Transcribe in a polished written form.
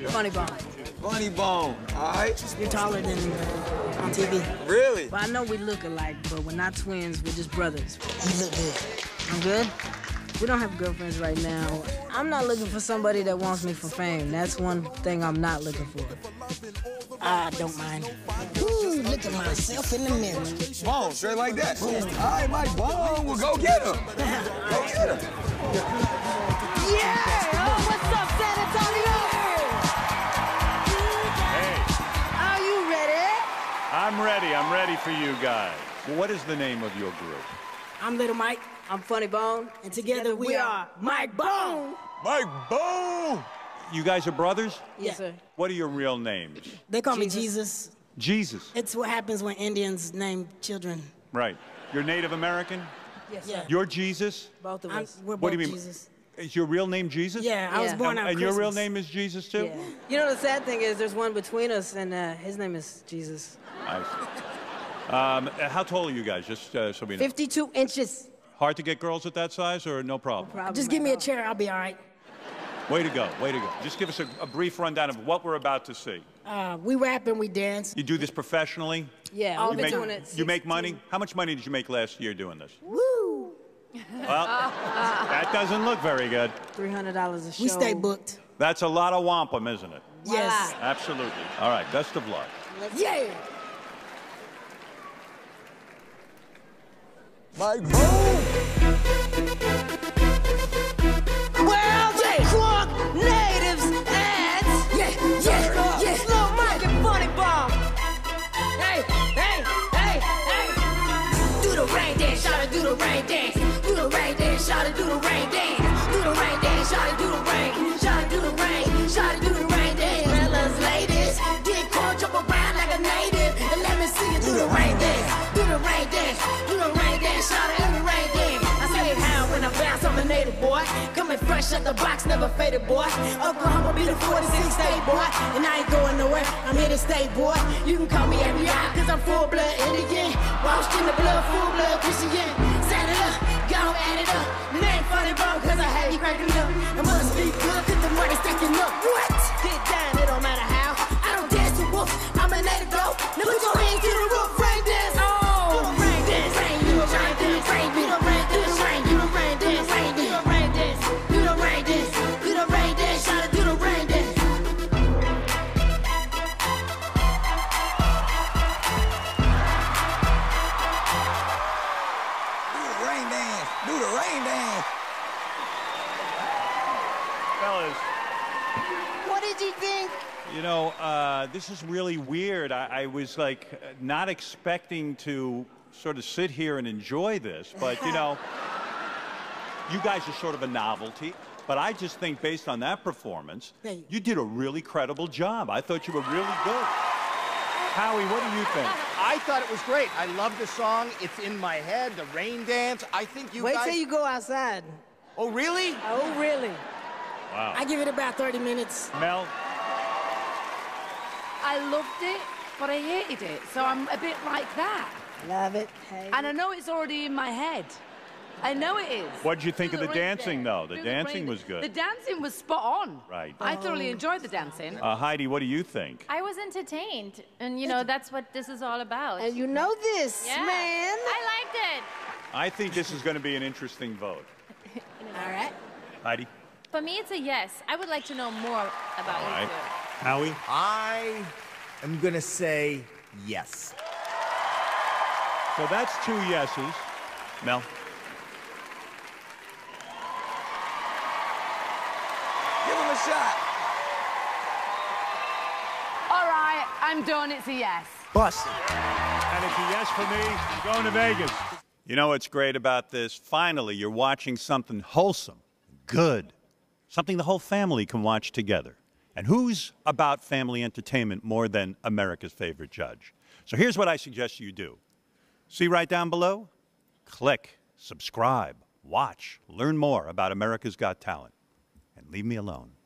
Funny Bone. Funny Bone, all right? You're taller than on TV. Really? Well, I know we look alike, but we're not twins. We're just brothers. You look good. I'm good? We don't have girlfriends right now. I'm not looking for somebody that wants me for fame. That's one thing I'm not looking for. I don't mind. Ooh, look at myself in the mirror. Bone, straight like that. All right, Mike Bone, well, go get him. Go get him. Yeah! Oh, what's up, San Antonio? Hey, Are you ready? I'm ready. I'm ready for you guys. Well, what is the name of your group? I'm Little Mike. I'm Funny Bone. And together we are Mike Bone. Mike Bone! You guys are brothers? Yes, sir. What are your real names? They call me Jesus. Jesus. It's what happens when Indians name children. Right. You're Native American? Yes, Yeah. sir. You're Jesus? Both of us. We're both What do you mean? Jesus. Is your real name Jesus? Yeah, I was Yeah. born out of And your real Christmas. name is Jesus, too? Yeah. You know, the sad thing is there's one between us, and his name is Jesus. I see. How tall are you guys, just so we know? 52 inches. Hard to get girls at that size, or no problem? Problem Just give me at a chair, I'll be all right. Way to go, way to go. Just give us a brief rundown of what we're about to see. We rap and we dance. You do this professionally? Yeah, All we've the been time. doing it. You make money? How much money did you make last year doing this? Woo! Well, that doesn't look very good. $300 a show. We stay booked. That's a lot of wampum, isn't it? Yes. Absolutely. All right, best of luck. Yeah! Mike Bone! Well, they crunk natives and Slow Mike and Funny Bone. Hey, hey, hey, hey. Do the rain dance, shout it, do the rain dance. Do the rain dance, shout it, do the rain dance. Do the rain dance, shout it, do the rain. Shout it, do the rain, shout it, do the rain dance. Fellas, ladies, get caught, jump around like a native. And let me see you do the rain dance. Do the rain dance, do the rain dance, shout it, do the rain dance. I say it how when I bounce, I'm a native boy. Coming fresh out the box, never faded boy. Oklahoma be the 46 state boy. And I ain't going nowhere, I'm here to stay boy. You can call me every eye, cause I'm full blood Indian. Washed in the blood, full blood Christian. Set it up, go add it up. Name Funny Bone, cause I had you cracking up. I must be good, cause the money's stacking up. What? Get down, it don't matter how. I don't dance to wolf, I'm a native though. Now put your hands to the roof, rain dance. Oh, do the rain dance, rain, do the rain dance, rain, do the rain dance, rain, do the rain dance, rain, do the rain dance, do the rain dance, do the rain dance, shout it, do the rain dance. Do the rain dance. Do the rain dance. Fellas, What did you think? you know, this is really weird. I was like not expecting to sort of sit here and enjoy this, but you know, you guys are sort of a novelty. But I just think based on that performance, Thank you. you did a really credible job. I thought you were really good. Howie, what do you think? I thought it was great. I love the song. It's in my head, the rain dance. I think you Wait guys... till you go outside. Oh, really? Oh, really? Wow. I give it about 30 minutes. Mel, I loved it, but I hated it. So I'm a bit like that. Love it. Hey. And I know it's already in my head. I know it is. what did you think Do of the rain dancing, dance. though? The Do dancing rain was dance. good. The dancing was spot on. Right. I thoroughly enjoyed the dancing. Heidi, what do you think? I was entertained, and you know that's what this is all about. And you know this, yeah. man. I liked it. I think this is going to be an interesting vote. All right. Heidi? For me, it's a yes. I would like to know more about All you right. two. Howie? I am going to say yes. So that's 2 yeses. Mel? Give him a shot. All right, I'm done. It's a yes. Bust. And it's a yes for me. I'm going to Vegas. You know what's great about this? Finally, you're watching something wholesome, good, something the whole family can watch together. And who's about family entertainment more than America's favorite judge? So here's what I suggest you do. See right down below? Click, subscribe, watch, learn more about America's Got Talent, and leave me alone.